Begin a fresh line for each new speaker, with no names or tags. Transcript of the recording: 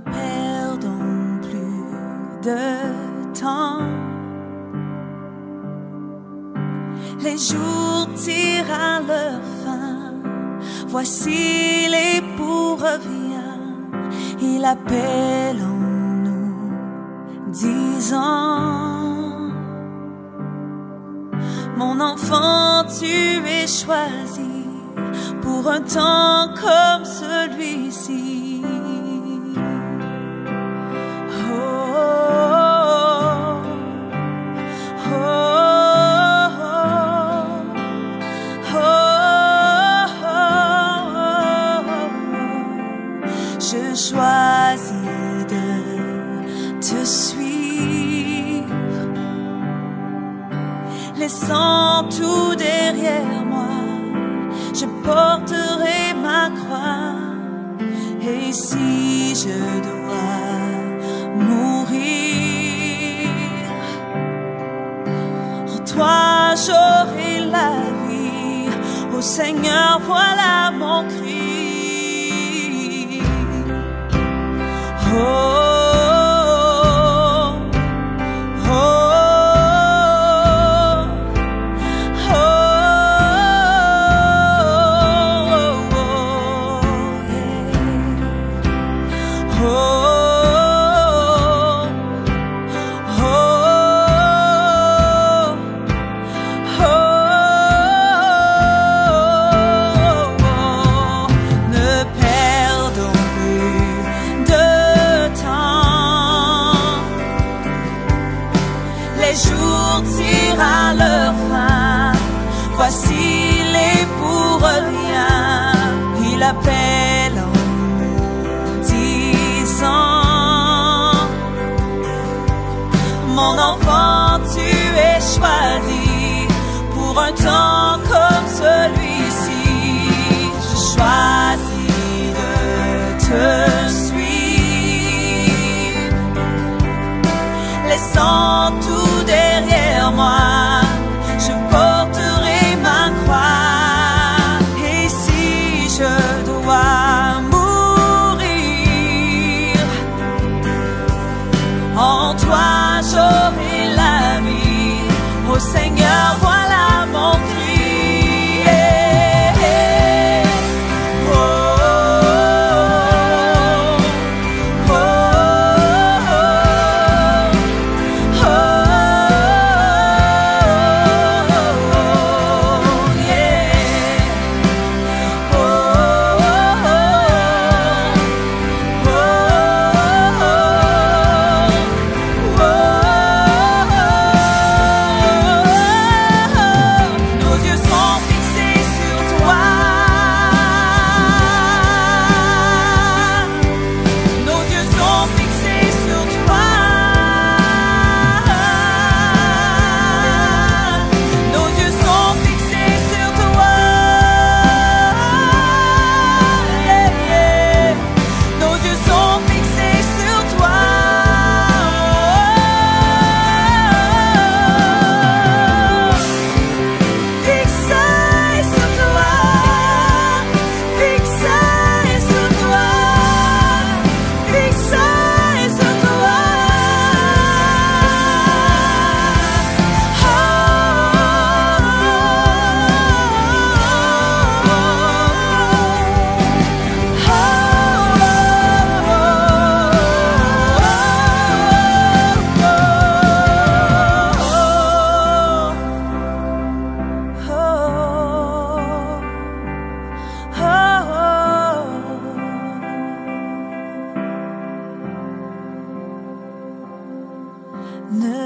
perdons plus de temps. Les jours tirent à leur fin. Voici l'époux revient. Il appelle en nous, disant: mon enfant, tu es choisi pour un temps comme celui-ci. Je choisis de te suivre, laissant tout derrière moi. Je porterai ma croix, et si je dois mourir, en toi j'aurai la vie. Ô Seigneur, voilà mon cri. Oh, oh, oh, oh, oh, yeah. Oh, les jours tirent à leur fin. Voici l'époux revient. Il appelle en nous, disant: mon enfant, tu es choisi pour un temps comme celui-ci. Je choisis de te suivre, laissant tout derrière moi. Je porterai ma croix, et si je dois mourir, en toi j'aurai la vie. Ô Seigneur, voilà mon cri. Ne